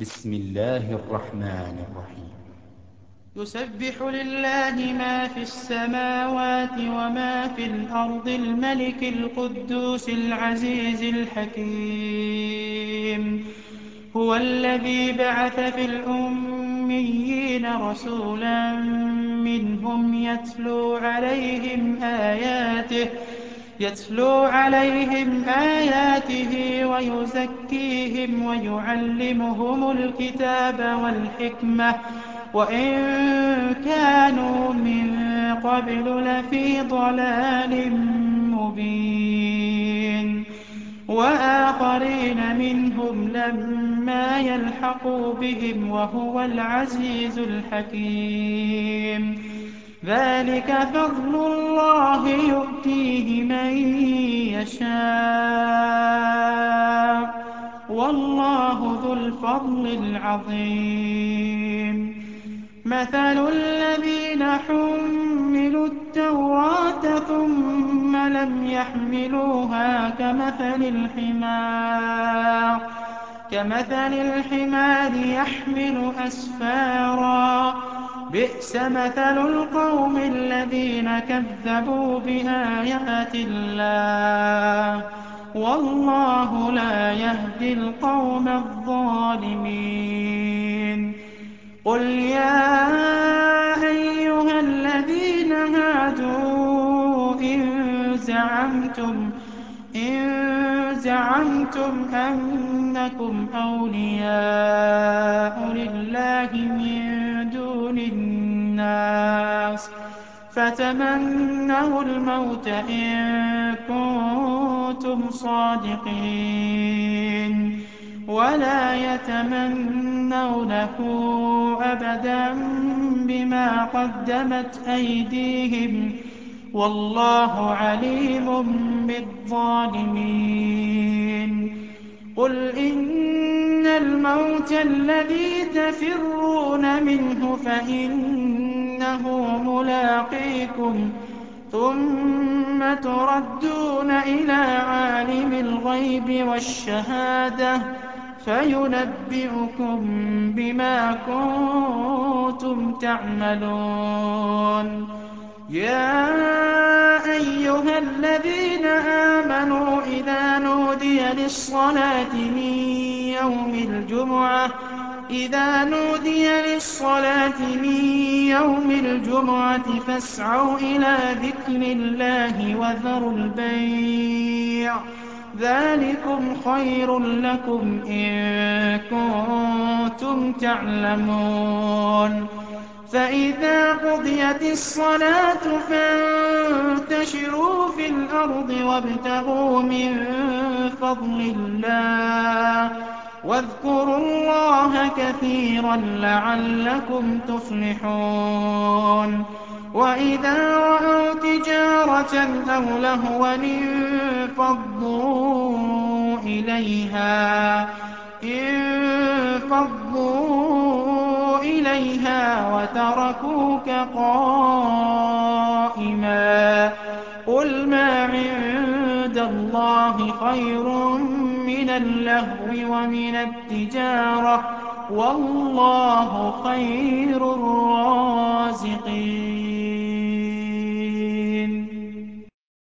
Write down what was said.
بسم الله الرحمن الرحيم. يسبح لله ما في السماوات وما في الأرض الملك القدوس العزيز الحكيم. هو الذي بعث في الأميين رسولا منهم يتلو عليهم آياته ويزكيهم ويعلمهم الكتاب والحكمة وإن كانوا من قبل لفي ضلال مبين. وآخرين منهم لما يلحقوا بهم وهو العزيز الحكيم. ذلك فضل الله يؤتيه من يشاء والله ذو الفضل العظيم. مثل الذين حملوا التوراة ثم لم يحملوها كمثل الحمار يحمل أسفارا بئس مثل القوم الذين كذبوا بآيات الله والله لا يهدي القوم الظالمين. قل يا أيها الذين هادوا إن زعمتم أنكم أولياء لله من دون الناس فتمنوا الموت إن كنتم صادقين ولا يتمنونه أبدا بما قدمت أيديهم والله عليم بالظالمين. قل إن الموت الذي تفرون منه فإنه ملاقيكم ثم تردون إلى عالم الغيب والشهادة فينبئكم بما كنتم تعملون. يا أيها الذين آمنوا إذا نودي للصلاة من يوم الجمعة فاسعوا إلى ذكر الله وذروا البيع ذلكم خير لكم إن كنتم تعلمون. فإذا قضيت الصلاة فانتشروا في الأرض وابتغوا من فضل الله واذكروا الله كثيرا لعلكم تفلحون. وإذا رأوا تجارة أو لهوا انفضوا إليها وتركوك قائما. قل ما عند الله خير من اللهو ومن التجارة والله خير الرازقين.